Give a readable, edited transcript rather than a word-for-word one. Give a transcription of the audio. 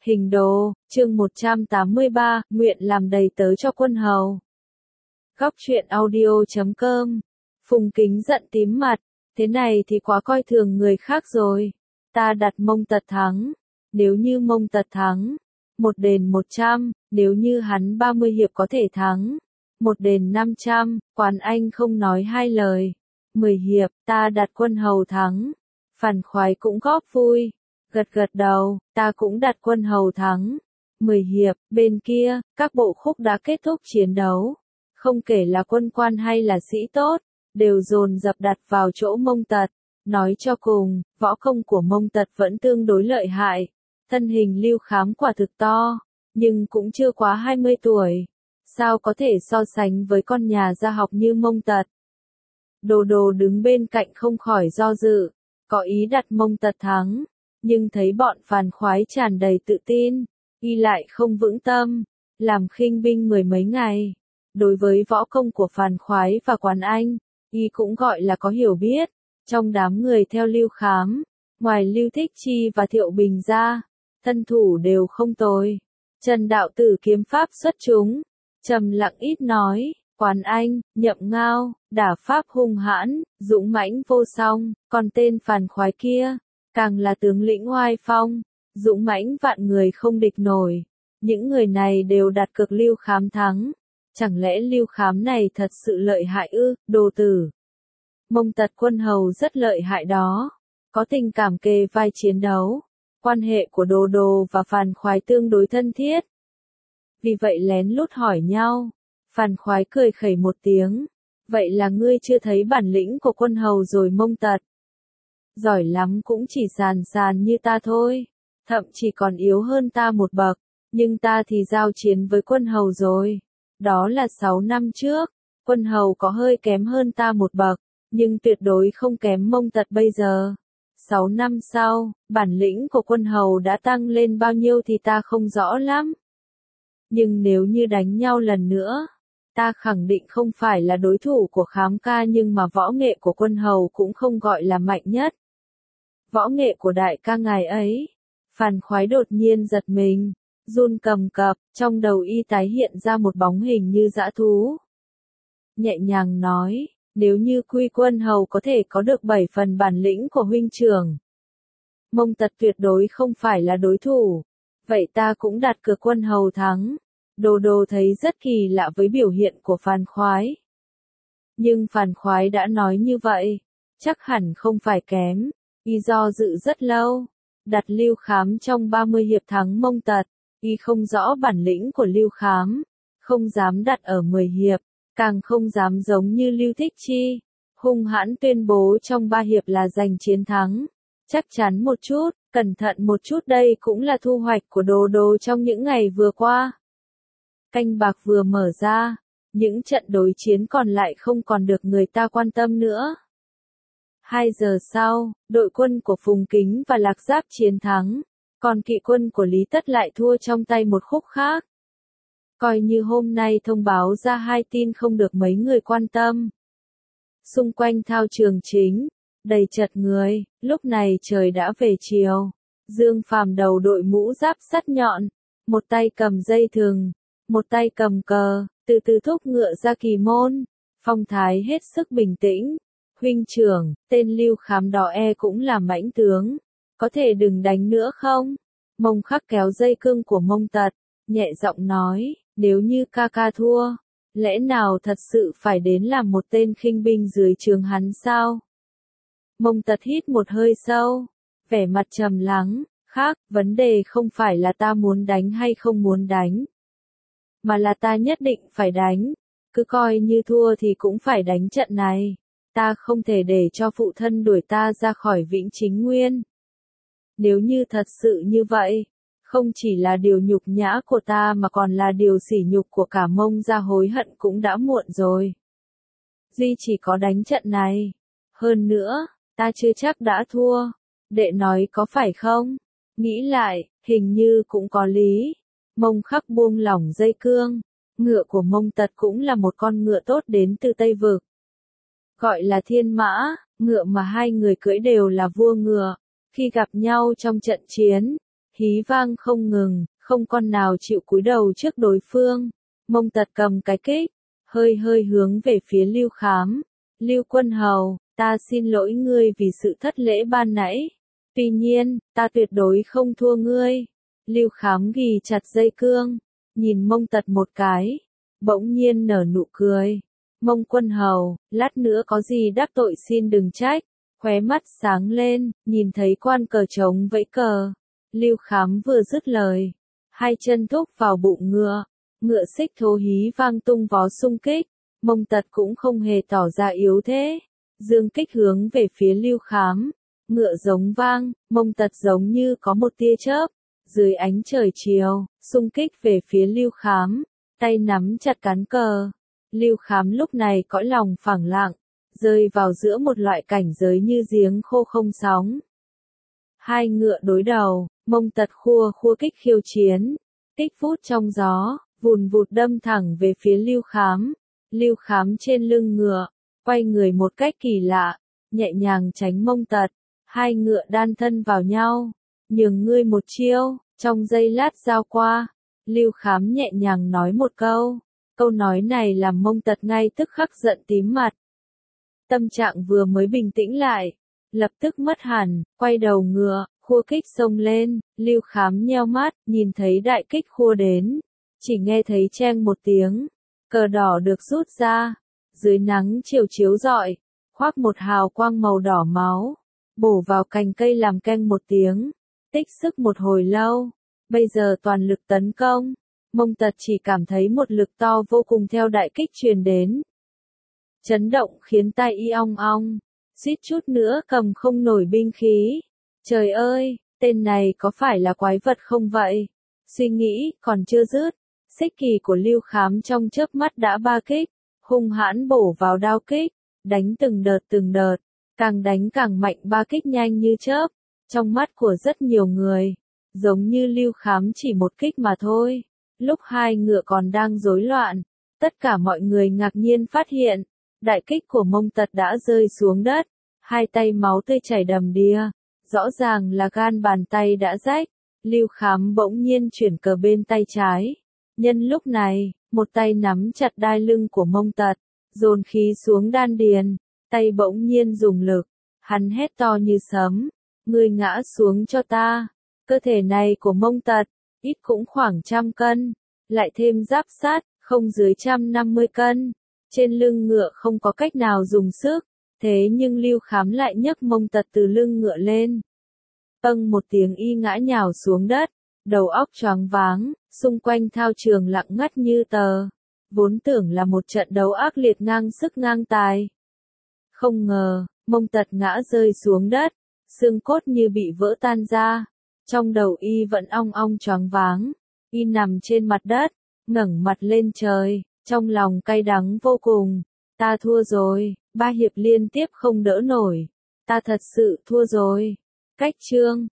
Hình đồ, chương 183, nguyện làm đầy tớ cho quân hầu. Góc truyện audio.com. Phùng Kính giận tím mặt, thế này thì quá coi thường người khác rồi. Ta đặt Mông Tật thắng, nếu như Mông Tật thắng, 1-100, nếu như hắn 30 hiệp có thể thắng, 1-500, Quán Anh không nói hai lời. 10 hiệp, ta đặt quân hầu thắng. Phản Khoái cũng góp vui. Gật đầu, ta cũng đặt quân hầu thắng. 10 hiệp, bên kia, các bộ khúc đã kết thúc chiến đấu. Không kể là quân quan hay là sĩ tốt, đều dồn dập đặt vào chỗ Mông Tật. Nói cho cùng, võ công của Mông Tật vẫn tương đối lợi hại. Thân hình Lưu Khám quả thực to, nhưng cũng chưa quá 20 tuổi. Sao có thể so sánh với con nhà gia học như Mông Tật? Đồ đứng bên cạnh không khỏi do dự, có ý đặt Mông Tật thắng. Nhưng thấy bọn Phàn Khoái tràn đầy tự tin, y lại không vững tâm, làm khinh binh 10 mấy ngày. Đối với võ công của Phàn Khoái và Quán Anh, y cũng gọi là có hiểu biết. Trong đám người theo Lưu Khám, ngoài Lưu Thích Chi và Thiệu Bình ra, thân thủ đều không tồi. Trần đạo tử kiếm pháp xuất chúng, trầm lặng ít nói. Quán Anh, Nhậm Ngao, đả pháp hung hãn, dũng mãnh vô song, còn tên Phàn Khoái kia, càng là tướng lĩnh oai phong, dũng mãnh vạn người không địch nổi. Những người này đều đặt cược Lưu Khám thắng. Chẳng lẽ Lưu Khám này thật sự lợi hại ư? Đồ tử. Mông Tật quân hầu rất lợi hại đó. Có tình cảm kề vai chiến đấu. Quan hệ của Đồ và Phàn Khoái tương đối thân thiết. Vì vậy lén lút hỏi nhau. Phàn Khoái cười khẩy một tiếng. Vậy là ngươi chưa thấy bản lĩnh của quân hầu rồi Mông Tật. Giỏi lắm cũng chỉ sàn như ta thôi. Thậm chỉ còn yếu hơn ta một bậc. Nhưng ta thì giao chiến với quân hầu rồi. Đó là 6 năm trước. Quân hầu có hơi kém hơn ta một bậc. Nhưng tuyệt đối không kém Mông Tật bây giờ. 6 năm sau, bản lĩnh của quân hầu đã tăng lên bao nhiêu thì ta không rõ lắm. Nhưng nếu như đánh nhau lần nữa, ta khẳng định không phải là đối thủ của Khám ca, nhưng mà võ nghệ của quân hầu cũng không gọi là mạnh nhất. Võ nghệ của đại ca ngài ấy. Phàn Khoái đột nhiên giật mình, run cầm cập, trong đầu y tái hiện ra một bóng hình như dã thú. Nhẹ nhàng nói, nếu như Quy quân hầu có thể có được 7 phần bản lĩnh của huynh trưởng, Mông Tật tuyệt đối không phải là đối thủ. Vậy ta cũng đặt cược quân hầu thắng. Đồ thấy rất kỳ lạ với biểu hiện của Phàn Khoái. Nhưng Phàn Khoái đã nói như vậy, chắc hẳn không phải kém. Y do dự rất lâu, đặt Lưu Khám trong 30 hiệp thắng Mông Tật. Y không rõ bản lĩnh của Lưu Khám, không dám đặt ở 10 hiệp, càng không dám giống như Lưu Thích Chi, hung hãn tuyên bố trong 3 hiệp là giành chiến thắng. Chắc chắn một chút, cẩn thận một chút, đây cũng là thu hoạch của Đồ trong những ngày vừa qua. Canh bạc vừa mở ra, những trận đối chiến còn lại không còn được người ta quan tâm nữa. 2 giờ sau, đội quân của Phùng Kính và Lạc Giáp chiến thắng, còn kỵ quân của Lý Tất lại thua trong tay một khúc khác. Coi như hôm nay thông báo ra 2 tin không được mấy người quan tâm. Xung quanh thao trường chính, đầy chật người, lúc này trời đã về chiều. Dương Phàm đầu đội mũ giáp sắt nhọn, một tay cầm dây thừng, một tay cầm cờ, từ từ thúc ngựa ra kỳ môn, phong thái hết sức bình tĩnh. Huynh trưởng, tên Lưu Khám đó cũng là mãnh tướng, có thể đừng đánh nữa không? Mông Khắc kéo dây cương của Mông Tật, nhẹ giọng nói, nếu như ca thua, lẽ nào thật sự phải đến làm một tên khinh binh dưới trướng hắn sao? Mông Tật hít một hơi sâu, vẻ mặt trầm lắng, khác, vấn đề không phải là ta muốn đánh hay không muốn đánh, mà là ta nhất định phải đánh, cứ coi như thua thì cũng phải đánh trận này. Ta không thể để cho phụ thân đuổi ta ra khỏi Vĩnh Chính Nguyên. Nếu như thật sự như vậy, không chỉ là điều nhục nhã của ta mà còn là điều sỉ nhục của cả Mông gia, hối hận cũng đã muộn rồi. Duy chỉ có đánh trận này. Hơn nữa, ta chưa chắc đã thua. Đệ nói có phải không? Nghĩ lại, hình như cũng có lý. Mông Khắc buông lỏng dây cương. Ngựa của Mông Tật cũng là một con ngựa tốt đến từ Tây Vực. Gọi là thiên mã, ngựa mà hai người cưỡi đều là vua ngựa. Khi gặp nhau trong trận chiến, hí vang không ngừng, không con nào chịu cúi đầu trước đối phương. Mông Tật cầm cái kích, hơi hơi hướng về phía Lưu Khám. Lưu Quân Hầu, ta xin lỗi ngươi vì sự thất lễ ban nãy. Tuy nhiên, ta tuyệt đối không thua ngươi. Lưu Khám ghì chặt dây cương, nhìn Mông Tật một cái, bỗng nhiên nở nụ cười. Mông Quân Hầu, lát nữa có gì đắc tội xin đừng trách. Khóe mắt sáng lên, nhìn thấy quan cờ trống vẫy cờ. Lưu Khám vừa dứt lời, hai chân thúc vào bụng ngựa, ngựa xích thô hí vang tung vó xung kích. Mông Tật cũng không hề tỏ ra yếu thế, dương kích hướng về phía Lưu Khám. Ngựa giống vang, Mông Tật giống như có một tia chớp, dưới ánh trời chiều, xung kích về phía Lưu Khám, tay nắm chặt cán cờ. Lưu Khám lúc này cõi lòng phẳng lặng, rơi vào giữa một loại cảnh giới như giếng khô không sóng. Hai ngựa đối đầu, Mông Tật khua khua kích khiêu chiến, kích vút trong gió, vùn vụt đâm thẳng về phía Lưu Khám. Lưu Khám trên lưng ngựa, quay người một cách kỳ lạ, nhẹ nhàng tránh Mông Tật. Hai ngựa đan thân vào nhau, nhường ngươi một chiêu. Trong giây lát giao qua, Lưu Khám nhẹ nhàng nói một câu. Câu nói này làm Mông Tật ngay tức khắc giận tím mặt. Tâm trạng vừa mới bình tĩnh lại, lập tức mất hẳn, quay đầu ngựa, khua kích xông lên. Lưu Khám nheo mắt, nhìn thấy đại kích khua đến, chỉ nghe thấy cheng một tiếng, cờ đỏ được rút ra, dưới nắng chiều chiếu rọi, khoác một hào quang màu đỏ máu, bổ vào cành cây làm keng một tiếng, tích sức một hồi lâu. Bây giờ toàn lực tấn công, Mông Tật chỉ cảm thấy một lực to vô cùng theo đại kích truyền đến. Chấn động khiến tai y ong ong, suýt chút nữa cầm không nổi binh khí. Trời ơi, tên này có phải là quái vật không vậy? Suy nghĩ còn chưa dứt, xích kỳ của Lưu Khám trong chớp mắt đã ba kích, hung hãn bổ vào đao kích, đánh từng đợt, càng đánh càng mạnh, ba kích nhanh như chớp. Trong mắt của rất nhiều người, giống như Lưu Khám chỉ một kích mà thôi. Lúc hai ngựa còn đang rối loạn, tất cả mọi người ngạc nhiên phát hiện, đại kích của Mông Tật đã rơi xuống đất, hai tay máu tươi chảy đầm đìa, rõ ràng là gan bàn tay đã rách. Lưu Khám bỗng nhiên chuyển cờ bên tay trái. Nhân lúc này, một tay nắm chặt đai lưng của Mông Tật, dồn khí xuống đan điền, tay bỗng nhiên dùng lực, hắn hét to như sấm, ngươi ngã xuống cho ta. Cơ thể này của Mông Tật, ít cũng khoảng 100 cân, lại thêm giáp sát, không dưới 150 cân. Trên lưng ngựa không có cách nào dùng sức, thế nhưng Lưu Khám lại nhấc Mông Tật từ lưng ngựa lên. Pâng một tiếng y ngã nhào xuống đất, đầu óc choáng váng, xung quanh thao trường lặng ngắt như tờ. Vốn tưởng là một trận đấu ác liệt ngang sức ngang tài. Không ngờ, Mông Tật ngã rơi xuống đất, xương cốt như bị vỡ tan ra. Trong đầu y vẫn ong ong choáng váng, y nằm trên mặt đất, ngẩng mặt lên trời, trong lòng cay đắng vô cùng. Ta thua rồi, 3 hiệp liên tiếp không đỡ nổi. Ta thật sự thua rồi. Cách chương